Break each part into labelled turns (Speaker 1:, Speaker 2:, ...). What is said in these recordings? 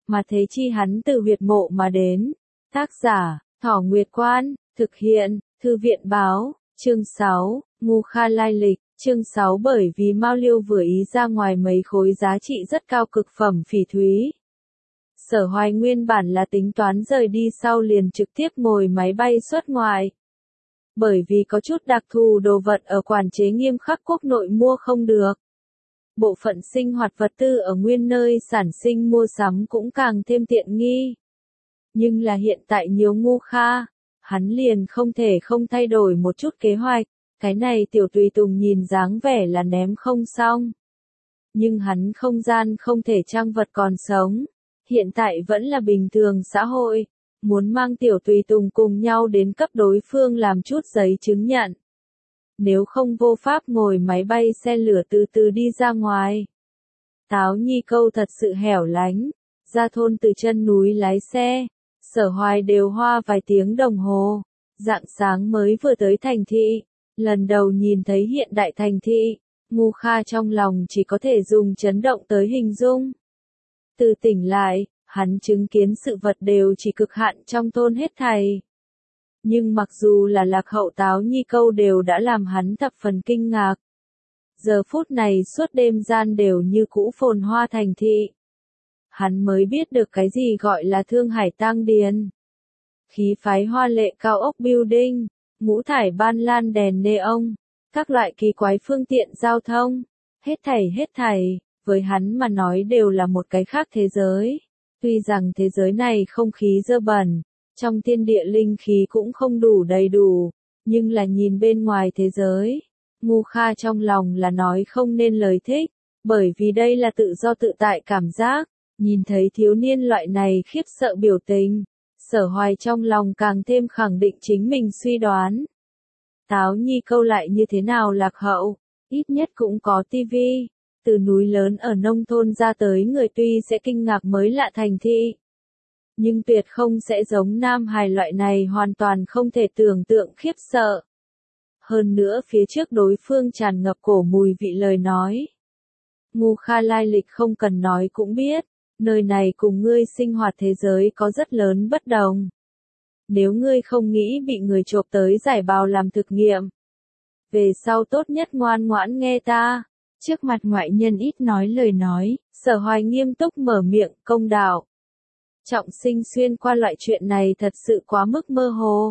Speaker 1: mà thế chi hắn từ huyệt mộ mà đến. Tác giả, Thỏ Nguyệt Quan, thực hiện, Thư viện báo, chương 6, Ngu Kha lai lịch, chương 6 bởi vì Mao Liêu vừa ý ra ngoài mấy khối giá trị rất cao cực phẩm phỉ thúy. Sở Hoài nguyên bản là tính toán rời đi sau liền trực tiếp ngồi máy bay xuất ngoại. Bởi vì có chút đặc thù đồ vật ở quản chế nghiêm khắc quốc nội mua không được. Bộ phận sinh hoạt vật tư ở nguyên nơi sản sinh mua sắm cũng càng thêm tiện nghi. Nhưng là hiện tại nhiều Ngu Kha, hắn liền không thể không thay đổi một chút kế hoạch, cái này tiểu tùy tùng nhìn dáng vẻ là ném không xong. Nhưng hắn không gian không thể trang vật còn sống, hiện tại vẫn là bình thường xã hội, muốn mang tiểu tùy tùng cùng nhau đến cấp đối phương làm chút giấy chứng nhận. Nếu không vô pháp ngồi máy bay xe lửa từ từ đi ra ngoài. Táo Nhi Câu thật sự hẻo lánh, ra thôn từ chân núi lái xe, Sở Hoài đều hoa vài tiếng đồng hồ, rạng sáng mới vừa tới thành thị, lần đầu nhìn thấy hiện đại thành thị, Ngu Kha trong lòng chỉ có thể dùng chấn động tới hình dung. Từ tỉnh lại, hắn chứng kiến sự vật đều chỉ cực hạn trong thôn hết thảy. Nhưng mặc dù là lạc hậu Táo Nhi Câu đều đã làm hắn thập phần kinh ngạc. Giờ phút này suốt đêm gian đều như cũ phồn hoa thành thị. Hắn mới biết được cái gì gọi là Thương Hải Tang Điền. Khí phái hoa lệ cao ốc building, ngũ thải ban lan đèn neon, các loại kỳ quái phương tiện giao thông, hết thảy, với hắn mà nói đều là một cái khác thế giới. Tuy rằng thế giới này không khí dơ bẩn, trong thiên địa linh khí cũng không đủ đầy đủ, nhưng là nhìn bên ngoài thế giới, Ngu Kha trong lòng là nói không nên lời thích, bởi vì đây là tự do tự tại cảm giác, nhìn thấy thiếu niên loại này khiếp sợ biểu tình, Sở Hoài trong lòng càng thêm khẳng định chính mình suy đoán. Táo Nhi Câu lại như thế nào lạc hậu, ít nhất cũng có tivi, từ núi lớn ở nông thôn ra tới người tuy sẽ kinh ngạc mới lạ thành thị. Nhưng tuyệt không sẽ giống Nam Hải loại này hoàn toàn không thể tưởng tượng khiếp sợ. Hơn nữa phía trước đối phương tràn ngập cổ mùi vị lời nói. Ngu Kha lai lịch không cần nói cũng biết, nơi này cùng ngươi sinh hoạt thế giới có rất lớn bất đồng. Nếu ngươi không nghĩ bị người chộp tới giải bào làm thực nghiệm, về sau tốt nhất ngoan ngoãn nghe ta. Trước mặt ngoại nhân ít nói lời nói, Sở Hoài nghiêm túc mở miệng công đạo. Trọng sinh xuyên qua loại chuyện này thật sự quá mức mơ hồ.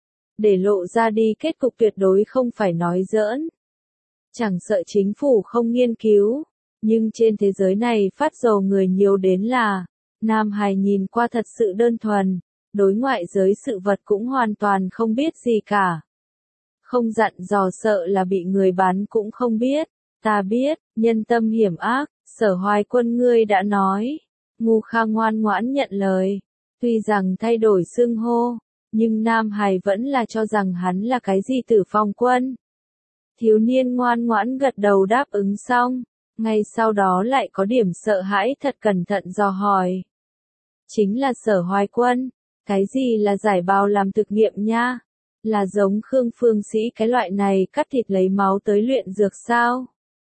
Speaker 1: Để lộ ra đi kết cục tuyệt đối không phải nói giỡn. Chẳng sợ chính phủ không nghiên cứu, nhưng trên thế giới này phát dầu người nhiều đến là, Nam Hải nhìn qua thật sự đơn thuần, đối ngoại giới sự vật cũng hoàn toàn không biết gì cả. Không dặn dò sợ là bị người bán cũng không biết, ta biết, nhân tâm hiểm ác, Sở Hoài quân ngươi đã nói. Ngu Kha ngoan ngoãn nhận lời, tuy rằng thay đổi xưng hô, nhưng Nam Hải vẫn là cho rằng hắn là cái gì Tử Phong quân. Thiếu niên ngoan ngoãn gật đầu đáp ứng xong, ngay sau đó lại có điểm sợ hãi thật cẩn thận dò hỏi. Chính là Sở Hoài quân, cái gì là giải bào làm thực nghiệm nha? Là giống Khương Phương Sĩ cái loại này cắt thịt lấy máu tới luyện dược sao?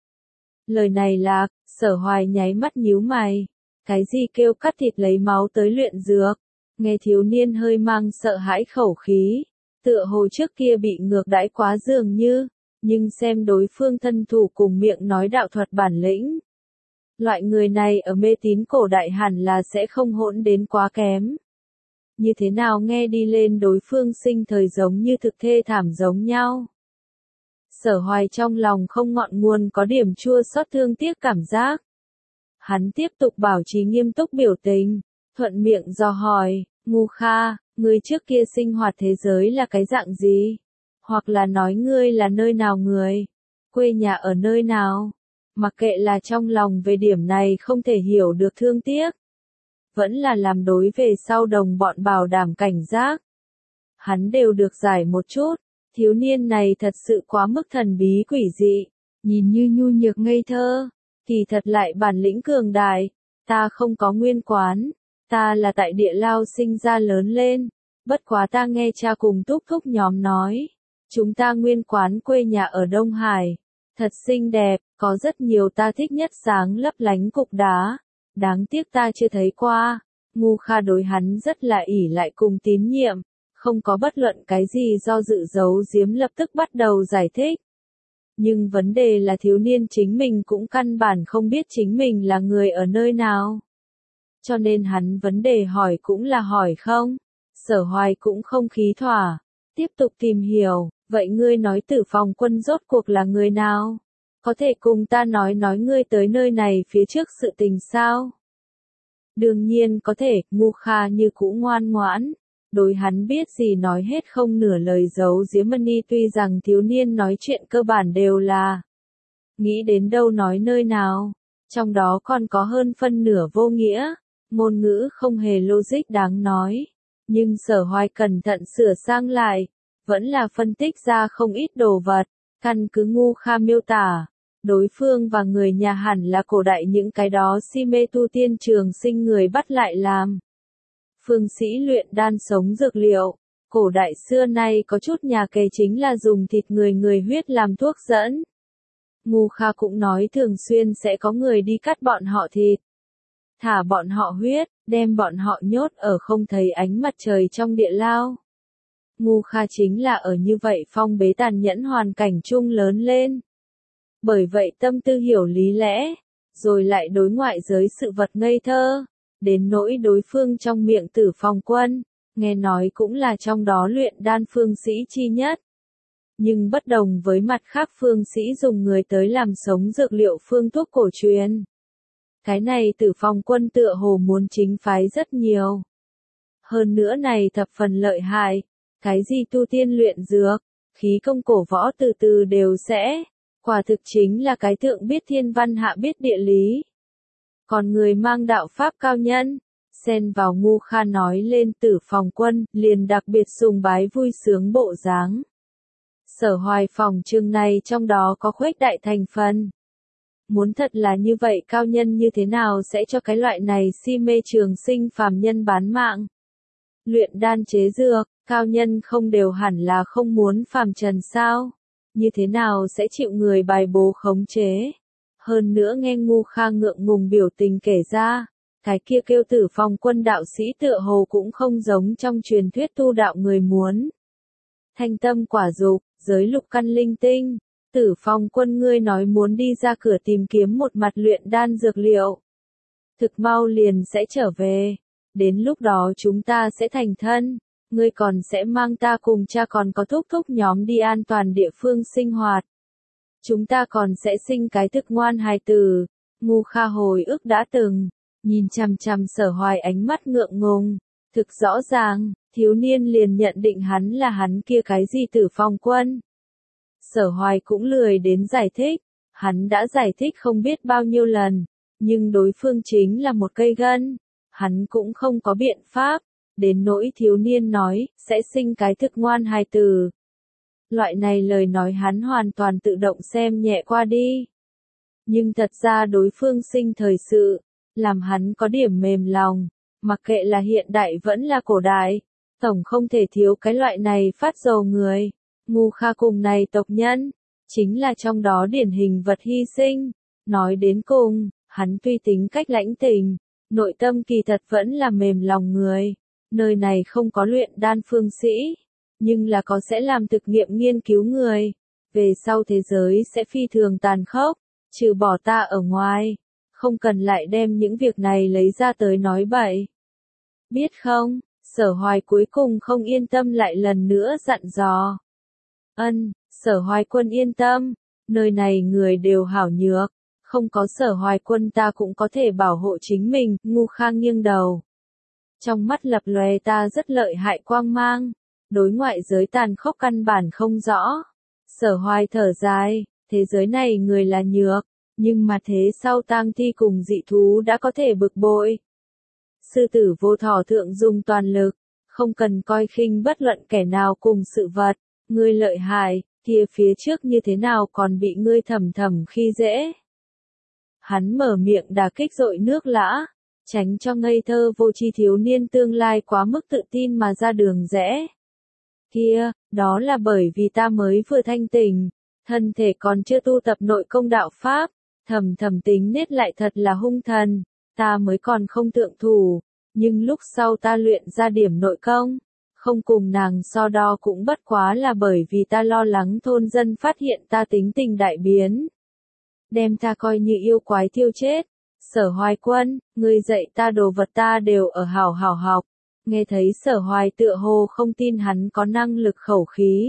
Speaker 1: Lời này lạc, Sở Hoài nháy mắt nhíu mày. Cái gì kêu cắt thịt lấy máu tới luyện dược? Nghe thiếu niên hơi mang sợ hãi khẩu khí, tựa hồ trước kia bị ngược đãi quá dường như, nhưng xem đối phương thân thủ cùng miệng nói đạo thuật bản lĩnh. Loại người này ở mê tín cổ đại hẳn là sẽ không hỗn đến quá kém. Như thế nào nghe đi lên đối phương sinh thời giống như thực thê thảm giống nhau. Sở Hoài trong lòng không ngọn nguồn có điểm chua xót thương tiếc cảm giác. Hắn tiếp tục bảo trì nghiêm túc biểu tình, thuận miệng dò hỏi, Ngu Kha, ngươi trước kia sinh hoạt thế giới là cái dạng gì? Hoặc là nói ngươi là nơi nào người? Quê nhà ở nơi nào? Mặc kệ là trong lòng về điểm này không thể hiểu được thương tiếc. Vẫn là làm đối về sau đồng bọn bảo đảm cảnh giác. Hắn đều được giải một chút, thiếu niên này thật sự quá mức thần bí quỷ dị, nhìn như nhu nhược ngây thơ. Kỳ thật lại bản lĩnh cường đại, ta không có nguyên quán, ta là tại địa lao sinh ra lớn lên, bất quá ta nghe cha cùng thúc thúc nhóm nói, chúng ta nguyên quán quê nhà ở Đông Hải, thật xinh đẹp, có rất nhiều ta thích nhất sáng lấp lánh cục đá, đáng tiếc ta chưa thấy qua, Ngu Kha đối hắn rất là ỷ lại cùng tín nhiệm, không có bất luận cái gì do dự giấu giếm, lập tức bắt đầu giải thích. Nhưng vấn đề là thiếu niên chính mình cũng căn bản không biết chính mình là người ở nơi nào. Cho nên hắn vấn đề hỏi cũng là hỏi không. Sở Hoài cũng không khí thỏa, tiếp tục tìm hiểu, vậy ngươi nói Tử Phong Quân rốt cuộc là người nào? Có thể cùng ta nói ngươi tới nơi này phía trước sự tình sao? Đương nhiên có thể, Ngu Kha như cũ ngoan ngoãn. Đối hắn biết gì nói hết không nửa lời giấu giếm mani, tuy rằng thiếu niên nói chuyện cơ bản đều là nghĩ đến đâu nói nơi nào, trong đó còn có hơn phân nửa vô nghĩa, ngôn ngữ không hề logic đáng nói. Nhưng Sở Hoài cẩn thận sửa sang lại, vẫn là phân tích ra không ít đồ vật, căn cứ Ngu Kha miêu tả. Đối phương và người nhà hẳn là cổ đại những cái đó si mê tu tiên trường sinh người bắt lại làm. Phương sĩ luyện đan sống dược liệu, cổ đại xưa nay có chút nhà kề chính là dùng thịt người huyết làm thuốc dẫn. Ngu Kha cũng nói thường xuyên sẽ có người đi cắt bọn họ thịt, thả bọn họ huyết, đem bọn họ nhốt ở không thấy ánh mặt trời trong địa lao. Ngu Kha chính là ở như vậy phong bế tàn nhẫn hoàn cảnh chung lớn lên. Bởi vậy tâm tư hiểu lý lẽ, rồi lại đối ngoại giới sự vật ngây thơ, đến nỗi đối phương trong miệng Tử Phong Quân, nghe nói cũng là trong đó luyện đan phương sĩ chi nhất. Nhưng bất đồng với mặt khác phương sĩ dùng người tới làm sống dược liệu phương thuốc cổ truyền. Cái này Tử Phong Quân tựa hồ muốn chính phái rất nhiều. Hơn nữa này thập phần lợi hại, cái gì tu tiên luyện dược, khí công cổ võ từ từ đều sẽ, quả thực chính là cái thượng biết thiên văn hạ biết địa lý. Còn người mang đạo pháp cao nhân, xen vào Ngu Kha nói lên Tử Phong Quân, liền đặc biệt sùng bái vui sướng bộ dáng. Sở Hoài phòng chương này trong đó có khuếch đại thành phần. Muốn thật là như vậy cao nhân như thế nào sẽ cho cái loại này si mê trường sinh phàm nhân bán mạng. Luyện đan chế dược, cao nhân không đều hẳn là không muốn phàm trần sao? Như thế nào sẽ chịu người bài bố khống chế? Hơn nữa nghe Ngu Kha ngượng ngùng biểu tình kể ra, cái kia kêu Tử Phong Quân đạo sĩ tựa hồ cũng không giống trong truyền thuyết tu đạo người muốn. Thanh tâm quả dục, giới lục căn linh tinh, Tử Phong Quân ngươi nói muốn đi ra cửa tìm kiếm một mặt luyện đan dược liệu. Thực mau liền sẽ trở về, đến lúc đó chúng ta sẽ thành thân, ngươi còn sẽ mang ta cùng cha còn có thúc thúc nhóm đi an toàn địa phương sinh hoạt. Chúng ta còn sẽ sinh cái thực ngoan hài tử. Ngu Kha hồi ức đã từng, nhìn chằm chằm Sở Hoài ánh mắt ngượng ngùng, thực rõ ràng, thiếu niên liền nhận định hắn là hắn kia cái gì Tử Phong Quân. Sở Hoài cũng lười đến giải thích, hắn đã giải thích không biết bao nhiêu lần, nhưng đối phương chính là một cây gân, hắn cũng không có biện pháp, đến nỗi thiếu niên nói, sẽ sinh cái thực ngoan hài tử. Loại này lời nói hắn hoàn toàn tự động xem nhẹ qua đi. Nhưng thật ra đối phương sinh thời sự, làm hắn có điểm mềm lòng, mặc kệ là hiện đại vẫn là cổ đại, tổng không thể thiếu cái loại này phát dầu người. Ngu Kha cùng này tộc nhân, chính là trong đó điển hình vật hy sinh. Nói đến cùng, hắn tuy tính cách lãnh tình, nội tâm kỳ thật vẫn là mềm lòng người. Nơi này không có luyện đan phương sĩ, nhưng là có sẽ làm thực nghiệm nghiên cứu người. Về sau thế giới sẽ phi thường tàn khốc, trừ bỏ ta ở ngoài, không cần lại đem những việc này lấy ra tới nói bậy. Biết không, Sở Hoài cuối cùng không yên tâm lại lần nữa dặn dò. Sở Hoài Quân yên tâm, nơi này người đều hảo nhược, không có Sở Hoài Quân ta cũng có thể bảo hộ chính mình. Ngu Kha nghiêng đầu, trong mắt lập lòe ta rất lợi hại quang mang, đối ngoại giới tàn khốc căn bản không rõ. Sở Hoài thở dài, thế giới này người là nhược, nhưng mà thế sau tang thi cùng dị thú đã có thể bực bội. Sư tử vô thọ thượng dùng toàn lực, không cần coi khinh bất luận kẻ nào cùng sự vật, ngươi lợi hại, kia phía trước như thế nào còn bị ngươi thầm thầm khi dễ. Hắn mở miệng đả kích dội nước lã, tránh cho ngây thơ vô tri thiếu niên tương lai quá mức tự tin mà ra đường rẽ. Kia, đó là bởi vì ta mới vừa thanh tỉnh, thân thể còn chưa tu tập nội công đạo pháp, thầm thầm tính nết lại thật là hung thần, ta mới còn không thượng thủ, Nhưng lúc sau ta luyện ra điểm nội công, không cùng nàng so đo cũng bất quá là bởi vì ta lo lắng thôn dân phát hiện ta tính tình đại biến. Đem ta coi như yêu quái tiêu chết. Sở Hoài Quân, ngươi dạy ta đồ vật ta đều ở hảo hảo học. Nghe thấy Sở Hoài tựa hồ không tin hắn có năng lực khẩu khí.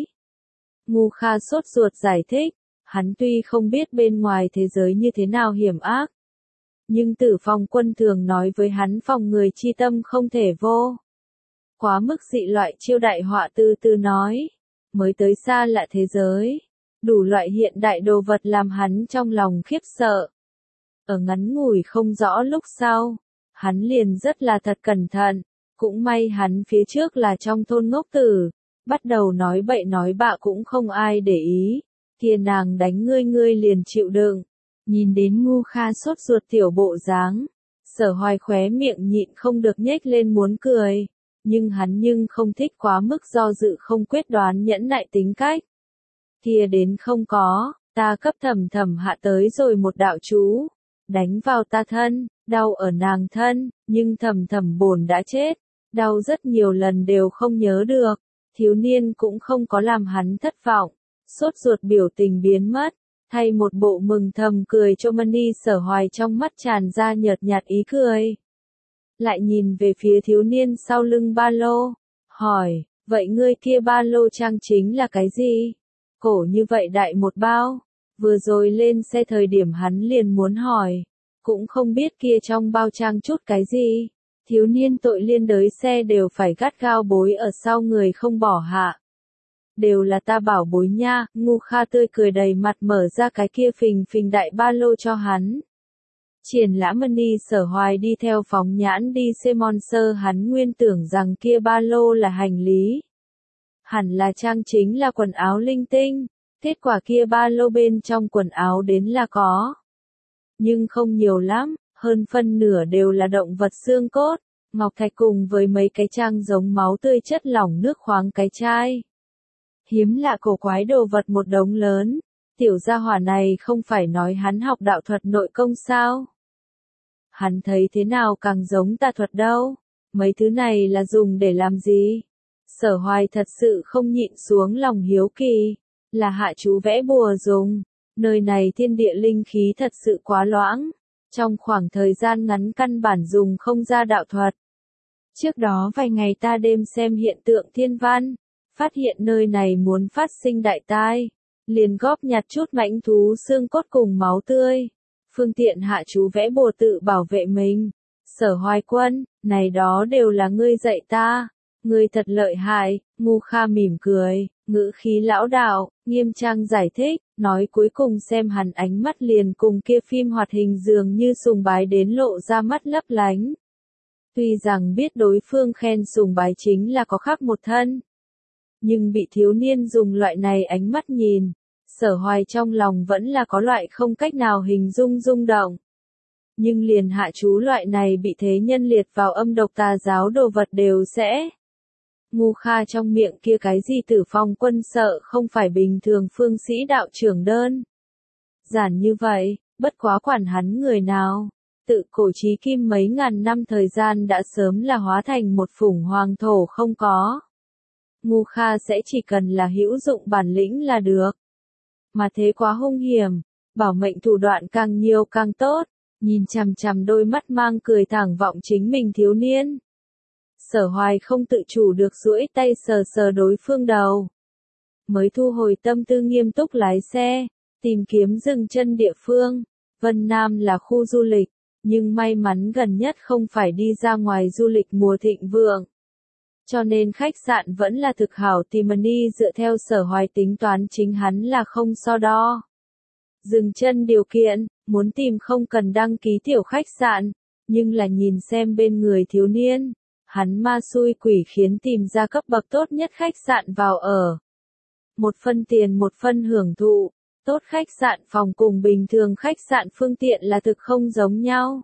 Speaker 1: Ngu Kha sốt ruột giải thích, hắn tuy không biết bên ngoài thế giới như thế nào hiểm ác. Nhưng Tử Phong Quân thường nói với hắn phòng người chi tâm không thể vô. Quá mức dị loại chiêu đại họa từ từ nói. Mới tới xa lạ thế giới. Đủ loại hiện đại đồ vật làm hắn trong lòng khiếp sợ. Ở ngắn ngủi không rõ lúc sau, hắn liền rất là thật cẩn thận, cũng may hắn phía trước là trong thôn ngốc tử, bắt đầu nói bậy nói bạ cũng không ai để ý, kia nàng đánh ngươi liền chịu đựng, nhìn đến Ngu Kha sốt ruột tiểu bộ dáng, Sở Hoài khóe miệng nhịn không được nhếch lên muốn cười, nhưng hắn không thích quá mức do dự không quyết đoán nhẫn nại tính cách. Kia đến không có, ta cấp Thẩm Thẩm hạ tới rồi một đạo chú. Đánh vào ta thân, đau ở nàng thân, nhưng Thẩm Thẩm bổn đã chết, đau rất nhiều lần đều không nhớ được, thiếu niên cũng không có làm hắn thất vọng, sốt ruột biểu tình biến mất, thay một bộ mừng thầm cười cho Mani. Sở Hoài trong mắt tràn ra nhợt nhạt ý cười. Lại nhìn về phía thiếu niên sau lưng ba lô, hỏi, vậy ngươi kia ba lô trang chính là cái gì? Cổ như vậy đại một bao. Vừa rồi lên xe thời điểm hắn liền muốn hỏi, cũng không biết kia trong bao trang chút cái gì. Thiếu niên tội liên đới xe đều phải gắt gao bối ở sau người không bỏ hạ. Đều là ta bảo bối nha, Ngu Kha tươi cười đầy mặt mở ra cái kia phình phình đại ba lô cho hắn. Triển Lãm Mani. Sở Hoài đi theo phóng nhãn đi xem Monster, hắn nguyên tưởng rằng kia ba lô là hành lý. Hẳn là trang chính là quần áo linh tinh. Kết quả kia ba lô bên trong quần áo đến là có. Nhưng không nhiều lắm, hơn phân nửa đều là động vật xương cốt, ngọc thạch cùng với mấy cái trang giống máu tươi chất lỏng nước khoáng cái chai. Hiếm lạ cổ quái đồ vật một đống lớn, tiểu gia hỏa này không phải nói hắn học đạo thuật nội công sao? Hắn thấy thế nào càng giống tà thuật đâu, mấy thứ này là dùng để làm gì? Sở Hoài thật sự không nhịn xuống lòng hiếu kỳ. Là hạ chú vẽ bùa dùng, nơi này thiên địa linh khí thật sự quá loãng, trong khoảng thời gian ngắn căn bản dùng không ra đạo thuật. Trước đó vài ngày ta đêm xem hiện tượng thiên văn, phát hiện nơi này muốn phát sinh đại tai, liền góp nhặt chút mãnh thú xương cốt cùng máu tươi, phương tiện hạ chú vẽ bùa tự bảo vệ mình. Sở Hoài Quân, này đó đều là ngươi dạy ta, ngươi thật lợi hại. Ngu Kha mỉm cười, ngữ khí lão đạo, nghiêm trang giải thích, nói cuối cùng xem hắn ánh mắt liền cùng kia phim hoạt hình dường như sùng bái đến lộ ra mắt lấp lánh. Tuy rằng biết đối phương khen sùng bái chính là có khác một thân, nhưng bị thiếu niên dùng loại này ánh mắt nhìn, Sở Hoài trong lòng vẫn là có loại không cách nào hình dung rung động. Nhưng liền hạ chú loại này bị thế nhân liệt vào âm độc tà giáo đồ vật đều sẽ. Ngu Kha trong miệng kia cái gì Tử Phong Quân sợ không phải bình thường phương sĩ đạo trưởng đơn giản như vậy, bất quá quản hắn người nào. Tự cổ chí kim mấy ngàn năm thời gian đã sớm là hóa thành một phủng hoàng thổ không có. Ngu Kha sẽ chỉ cần là hữu dụng bản lĩnh là được. Mà thế quá hung hiểm, bảo mệnh thủ đoạn càng nhiều càng tốt, nhìn chằm chằm đôi mắt mang cười thẳng vọng chính mình thiếu niên. Sở Hoài không tự chủ được duỗi tay sờ sờ đối phương đầu. Mới thu hồi tâm tư nghiêm túc lái xe, tìm kiếm dừng chân địa phương. Vân Nam là khu du lịch, nhưng may mắn gần nhất không phải đi ra ngoài du lịch mùa thịnh vượng. Cho nên khách sạn vẫn là thực hảo tìm Mani dựa theo Sở Hoài tính toán chính hắn là không so đo. Dừng chân điều kiện, muốn tìm không cần đăng ký tiểu khách sạn, nhưng là nhìn xem bên người thiếu niên. Hắn ma xui quỷ khiến tìm ra cấp bậc tốt nhất khách sạn vào ở. Một phân tiền một phân hưởng thụ, tốt khách sạn phòng cùng bình thường khách sạn phương tiện là thực không giống nhau.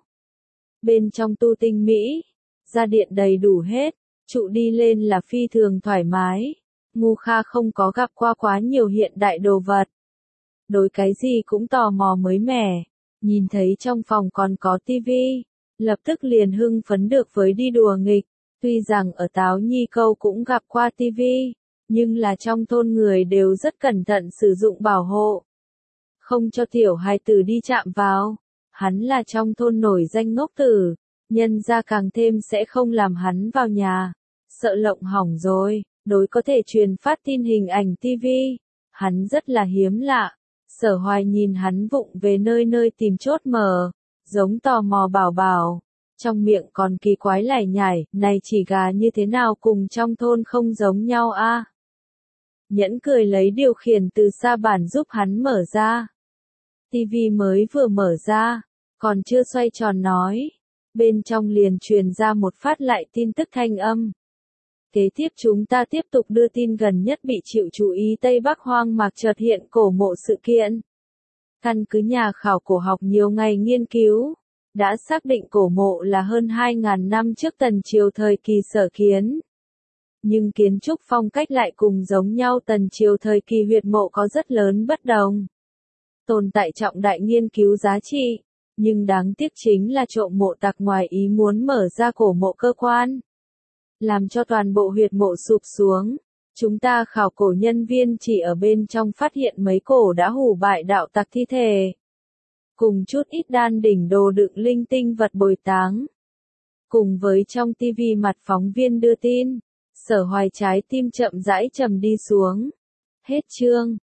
Speaker 1: Bên trong tu tinh mỹ, gia điện đầy đủ hết, trụ đi lên là phi thường thoải mái. Ngu Kha không có gặp qua quá nhiều hiện đại đồ vật. Đối cái gì cũng tò mò mới mẻ, nhìn thấy trong phòng còn có tivi. lập tức liền hưng phấn được với đi đùa nghịch. Tuy rằng ở Táo Nhi Câu cũng gặp qua tivi, nhưng là trong thôn người đều rất cẩn thận sử dụng bảo hộ. Không cho tiểu hài tử đi chạm vào. Hắn là trong thôn nổi danh ngốc tử, nhân ra càng thêm sẽ không làm hắn vào nhà. Sợ lộng hỏng rồi, đối có thể truyền phát tin hình ảnh tivi. Hắn rất là hiếm lạ. Sở Hoài nhìn hắn vụng về nơi nơi tìm chốt mở, giống tò mò bảo bảo. Trong miệng còn kỳ quái lải nhải, này chỉ gà như thế nào cùng trong thôn không giống nhau a? Nhẫn cười lấy điều khiển từ xa bản giúp hắn mở ra. Tivi mới vừa mở ra, còn chưa xoay tròn nói. Bên trong liền truyền ra một phát lại tin tức thanh âm. Kế tiếp chúng ta tiếp tục đưa tin gần nhất bị chịu chú ý Tây Bắc hoang mạc chợt hiện cổ mộ sự kiện. Căn cứ nhà khảo cổ học nhiều ngày nghiên cứu, đã xác định cổ mộ là hơn 2.000 năm trước Tần Triều thời kỳ sở kiến. Nhưng kiến trúc phong cách lại cùng giống nhau, Tần Triều thời kỳ huyệt mộ có rất lớn bất đồng. Tồn tại trọng đại nghiên cứu giá trị, nhưng đáng tiếc chính là trộm mộ tặc ngoài ý muốn mở ra cổ mộ cơ quan, làm cho toàn bộ huyệt mộ sụp xuống. Chúng ta khảo cổ nhân viên chỉ ở bên trong phát hiện mấy cổ đã hủ bại đạo tặc thi thể, cùng chút ít đan đỉnh đồ đựng linh tinh vật bồi táng. Cùng với trong tivi mặt phóng viên đưa tin, Sở Hoài trái tim chậm rãi trầm đi xuống. Hết chương.